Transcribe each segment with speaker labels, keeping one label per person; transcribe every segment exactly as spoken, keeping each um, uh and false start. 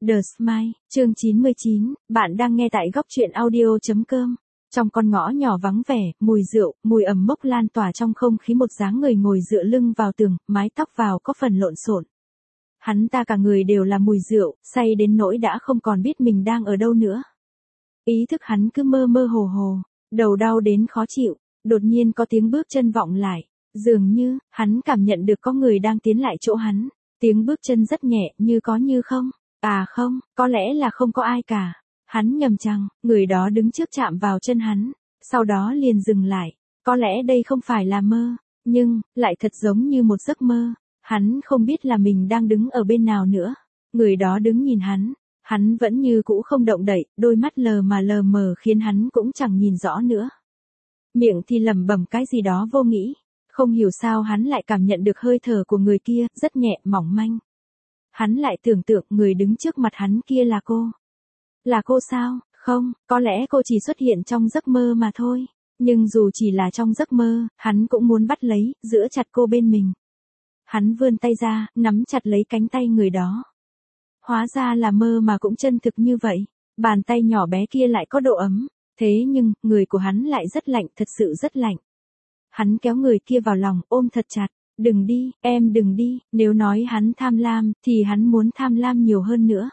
Speaker 1: The Smile, chương chín mươi chín, bạn đang nghe tại góc truyện audio.com. Trong con ngõ nhỏ vắng vẻ, mùi rượu, mùi ẩm mốc lan tỏa trong không khí, một dáng người ngồi dựa lưng vào tường, mái tóc vào có phần lộn xộn. Hắn ta cả người đều là mùi rượu, say đến nỗi đã không còn biết mình đang ở đâu nữa. Ý thức hắn cứ mơ mơ hồ hồ, đầu đau đến khó chịu, đột nhiên có tiếng bước chân vọng lại, dường như, hắn cảm nhận được có người đang tiến lại chỗ hắn, tiếng bước chân rất nhẹ như có như không. À không, có lẽ là không có ai cả. Hắn nhầm chăng, người đó đứng trước chạm vào chân hắn, sau đó liền dừng lại. Có lẽ đây không phải là mơ, nhưng, lại thật giống như một giấc mơ. Hắn không biết là mình đang đứng ở bên nào nữa. Người đó đứng nhìn hắn, hắn vẫn như cũ không động đậy, đôi mắt lờ mà lờ mờ khiến hắn cũng chẳng nhìn rõ nữa. Miệng thì lẩm bẩm cái gì đó vô nghĩ. Không hiểu sao hắn lại cảm nhận được hơi thở của người kia, rất nhẹ, mỏng manh. Hắn lại tưởng tượng người đứng trước mặt hắn kia là cô. Là cô sao? Không, có lẽ cô chỉ xuất hiện trong giấc mơ mà thôi. Nhưng dù chỉ là trong giấc mơ, hắn cũng muốn bắt lấy, giữ chặt cô bên mình. Hắn vươn tay ra, nắm chặt lấy cánh tay người đó. Hóa ra là mơ mà cũng chân thực như vậy. Bàn tay nhỏ bé kia lại có độ ấm. Thế nhưng, người của hắn lại rất lạnh, thật sự rất lạnh. Hắn kéo người kia vào lòng, ôm thật chặt. Đừng đi, em đừng đi, nếu nói hắn tham lam, thì hắn muốn tham lam nhiều hơn nữa.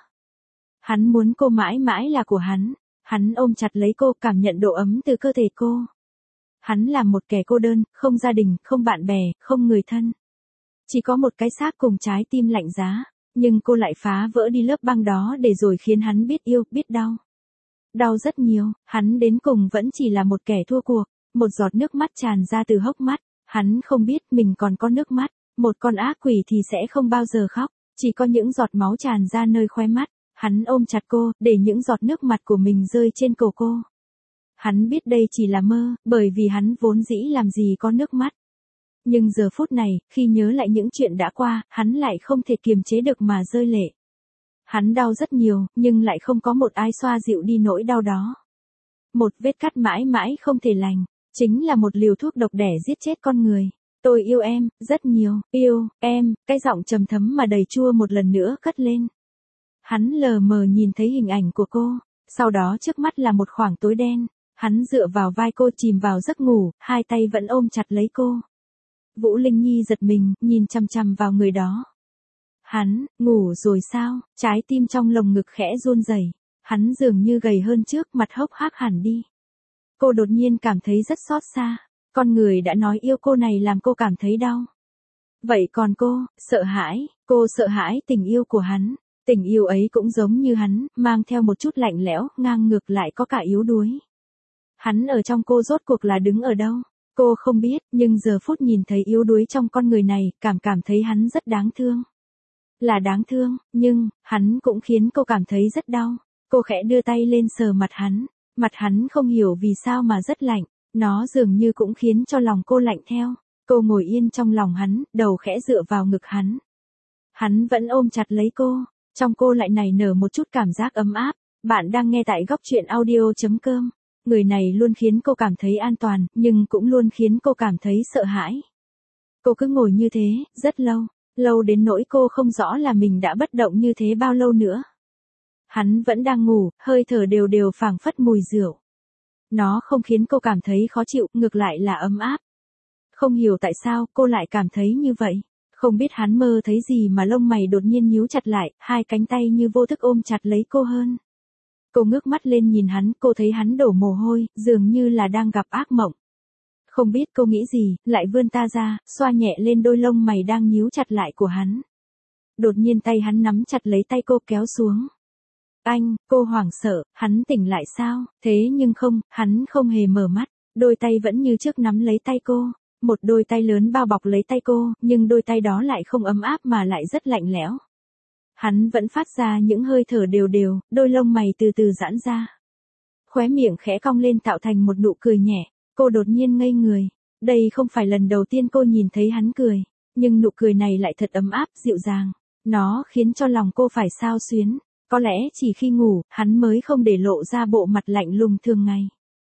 Speaker 1: Hắn muốn cô mãi mãi là của hắn. Hắn ôm chặt lấy cô, cảm nhận độ ấm từ cơ thể cô. Hắn là một kẻ cô đơn, không gia đình, không bạn bè, không người thân. Chỉ có một cái xác cùng trái tim lạnh giá. Nhưng cô lại phá vỡ đi lớp băng đó để rồi khiến hắn biết yêu, biết đau. Đau rất nhiều, hắn đến cùng vẫn chỉ là một kẻ thua cuộc. Một giọt nước mắt tràn ra từ hốc mắt. Hắn không biết mình còn có nước mắt, một con ác quỷ thì sẽ không bao giờ khóc, chỉ có những giọt máu tràn ra nơi khóe mắt. Hắn ôm chặt cô, để những giọt nước mặt của mình rơi trên cổ cô. Hắn biết đây chỉ là mơ, bởi vì hắn vốn dĩ làm gì có nước mắt. Nhưng giờ phút này, khi nhớ lại những chuyện đã qua, hắn lại không thể kiềm chế được mà rơi lệ. Hắn đau rất nhiều, nhưng lại không có một ai xoa dịu đi nỗi đau đó. Một vết cắt mãi mãi không thể lành. Chính là một liều thuốc độc đẻ giết chết con người. Tôi yêu em, rất nhiều, yêu, em, cái giọng trầm thấm mà đầy chua một lần nữa cất lên. Hắn lờ mờ nhìn thấy hình ảnh của cô, sau đó trước mắt là một khoảng tối đen. Hắn dựa vào vai cô chìm vào giấc ngủ, hai tay vẫn ôm chặt lấy cô. Vũ Linh Nhi giật mình, nhìn chằm chằm vào người đó. Hắn, ngủ rồi sao? Trái tim trong lồng ngực khẽ run rẩy. Hắn dường như gầy hơn trước, mặt hốc hác hẳn đi. Cô đột nhiên cảm thấy rất xót xa. Con người đã nói yêu cô này làm cô cảm thấy đau. Vậy còn cô, sợ hãi, cô sợ hãi tình yêu của hắn. Tình yêu ấy cũng giống như hắn, mang theo một chút lạnh lẽo, ngang ngược lại có cả yếu đuối. Hắn ở trong cô rốt cuộc là đứng ở đâu? Cô không biết, nhưng giờ phút nhìn thấy yếu đuối trong con người này, cảm cảm thấy hắn rất đáng thương. Là đáng thương, nhưng, hắn cũng khiến cô cảm thấy rất đau. Cô khẽ đưa tay lên sờ mặt hắn. Mặt hắn không hiểu vì sao mà rất lạnh, nó dường như cũng khiến cho lòng cô lạnh theo. Cô ngồi yên trong lòng hắn, đầu khẽ dựa vào ngực hắn. Hắn vẫn ôm chặt lấy cô, trong cô lại nảy nở một chút cảm giác ấm áp. Bạn đang nghe tại góc truyện audio.com. Người này luôn khiến cô cảm thấy an toàn, nhưng cũng luôn khiến cô cảm thấy sợ hãi. Cô cứ ngồi như thế, rất lâu, lâu đến nỗi cô không rõ là mình đã bất động như thế bao lâu nữa. Hắn vẫn đang ngủ, hơi thở đều đều phảng phất mùi rượu. Nó không khiến cô cảm thấy khó chịu, ngược lại là ấm áp. Không hiểu tại sao cô lại cảm thấy như vậy. Không biết hắn mơ thấy gì mà lông mày đột nhiên nhíu chặt lại, hai cánh tay như vô thức ôm chặt lấy cô hơn. Cô ngước mắt lên nhìn hắn, cô thấy hắn đổ mồ hôi, dường như là đang gặp ác mộng. Không biết cô nghĩ gì, lại vươn ta ra, xoa nhẹ lên đôi lông mày đang nhíu chặt lại của hắn. Đột nhiên tay hắn nắm chặt lấy tay cô kéo xuống. Anh, cô hoảng sợ, hắn tỉnh lại sao? Thế nhưng không, hắn không hề mở mắt, đôi tay vẫn như trước nắm lấy tay cô, một đôi tay lớn bao bọc lấy tay cô, nhưng đôi tay đó lại không ấm áp mà lại rất lạnh lẽo. Hắn vẫn phát ra những hơi thở đều đều, đôi lông mày từ từ giãn ra. Khóe miệng khẽ cong lên tạo thành một nụ cười nhẹ, cô đột nhiên ngây người. Đây không phải lần đầu tiên cô nhìn thấy hắn cười, nhưng nụ cười này lại thật ấm áp, dịu dàng. Nó khiến cho lòng cô phải xao xuyến. Có lẽ chỉ khi ngủ, hắn mới không để lộ ra bộ mặt lạnh lùng thường ngày.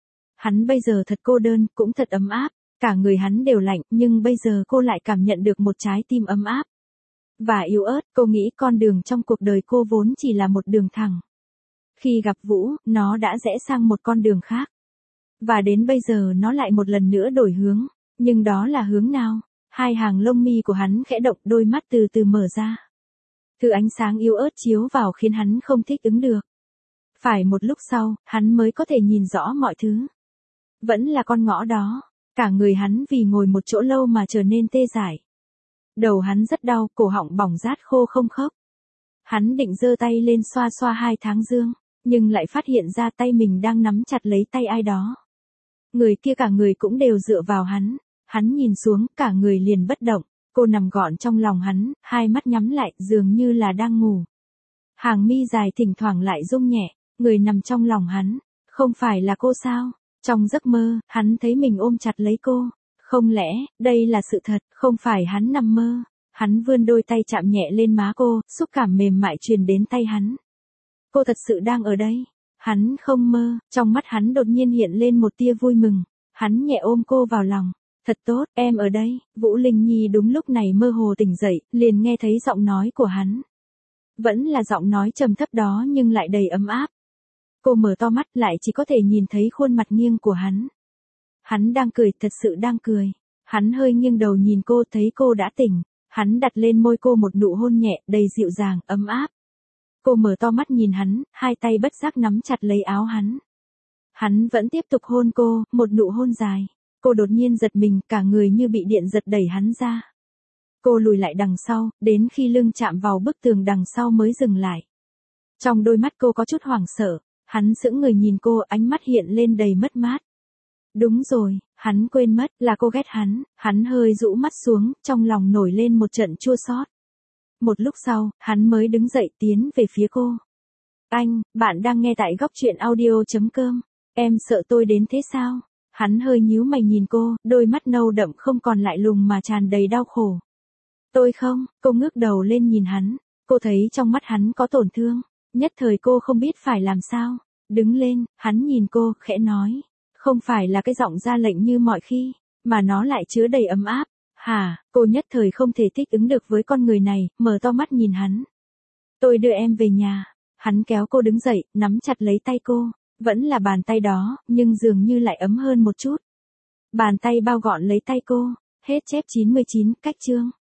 Speaker 1: Hắn bây giờ thật cô đơn, cũng thật ấm áp. Cả người hắn đều lạnh, nhưng bây giờ cô lại cảm nhận được một trái tim ấm áp. và yếu ớt, cô nghĩ con đường trong cuộc đời cô vốn chỉ là một đường thẳng. Khi gặp Vũ, nó đã rẽ sang một con đường khác. Và đến bây giờ nó lại một lần nữa đổi hướng, nhưng đó là hướng nào? Hai hàng lông mi của hắn khẽ động, đôi mắt từ từ mở ra. Thứ ánh sáng yếu ớt chiếu vào khiến hắn không thích ứng được. Phải một lúc sau, hắn mới có thể nhìn rõ mọi thứ. Vẫn là con ngõ đó, cả người hắn vì ngồi một chỗ lâu mà trở nên tê dại. Đầu hắn rất đau, cổ họng bỏng rát khô không khốc. Hắn định giơ tay lên xoa xoa hai tháng dương, nhưng lại phát hiện ra tay mình đang nắm chặt lấy tay ai đó. Người kia cả người cũng đều dựa vào hắn, hắn nhìn xuống, cả người liền bất động, cô nằm gọn trong lòng hắn, hai mắt nhắm lại, dường như là đang ngủ. Hàng mi dài thỉnh thoảng lại rung nhẹ, người nằm trong lòng hắn, không phải là cô sao? Trong giấc mơ, hắn thấy mình ôm chặt lấy cô. Không lẽ, đây là sự thật, không phải hắn nằm mơ. Hắn vươn đôi tay chạm nhẹ lên má cô, xúc cảm mềm mại truyền đến tay hắn. Cô thật sự đang ở đây. Hắn không mơ, trong mắt hắn đột nhiên hiện lên một tia vui mừng. Hắn nhẹ ôm cô vào lòng. Thật tốt, em ở đây. Vũ Linh Nhi đúng lúc này mơ hồ tỉnh dậy, liền nghe thấy giọng nói của hắn. Vẫn là giọng nói trầm thấp đó nhưng lại đầy ấm áp. Cô mở to mắt lại chỉ có thể nhìn thấy khuôn mặt nghiêng của hắn. Hắn đang cười, thật sự đang cười. Hắn hơi nghiêng đầu nhìn cô, thấy cô đã tỉnh. Hắn đặt lên môi cô một nụ hôn nhẹ, đầy dịu dàng, ấm áp. Cô mở to mắt nhìn hắn, hai tay bất giác nắm chặt lấy áo hắn. Hắn vẫn tiếp tục hôn cô, một nụ hôn dài. Cô đột nhiên giật mình, cả người như bị điện giật đẩy hắn ra. Cô lùi lại đằng sau, đến khi lưng chạm vào bức tường đằng sau mới dừng lại. Trong đôi mắt cô có chút hoảng sợ. Hắn sững người nhìn cô, ánh mắt hiện lên đầy mất mát. Đúng rồi, hắn quên mất là cô ghét hắn, hắn hơi rũ mắt xuống, trong lòng nổi lên một trận chua xót. Một lúc sau, hắn mới đứng dậy tiến về phía cô. Anh, bạn đang nghe tại góc truyện audio chấm com. Em sợ tôi đến thế sao? Hắn hơi nhíu mày nhìn cô, đôi mắt nâu đậm không còn lại lùng mà tràn đầy đau khổ. Tôi không, cô ngước đầu lên nhìn hắn, cô thấy trong mắt hắn có tổn thương. Nhất thời cô không biết phải làm sao. Đứng lên, hắn nhìn cô, khẽ nói. Không phải là cái giọng ra lệnh như mọi khi, mà nó lại chứa đầy ấm áp. Hả, cô nhất thời không thể thích ứng được với con người này, mở to mắt nhìn hắn. Tôi đưa em về nhà. Hắn kéo cô đứng dậy, nắm chặt lấy tay cô. Vẫn là bàn tay đó, nhưng dường như lại ấm hơn một chút. Bàn tay bao gọn lấy tay cô. Hết chép chín mươi chín, cách chương.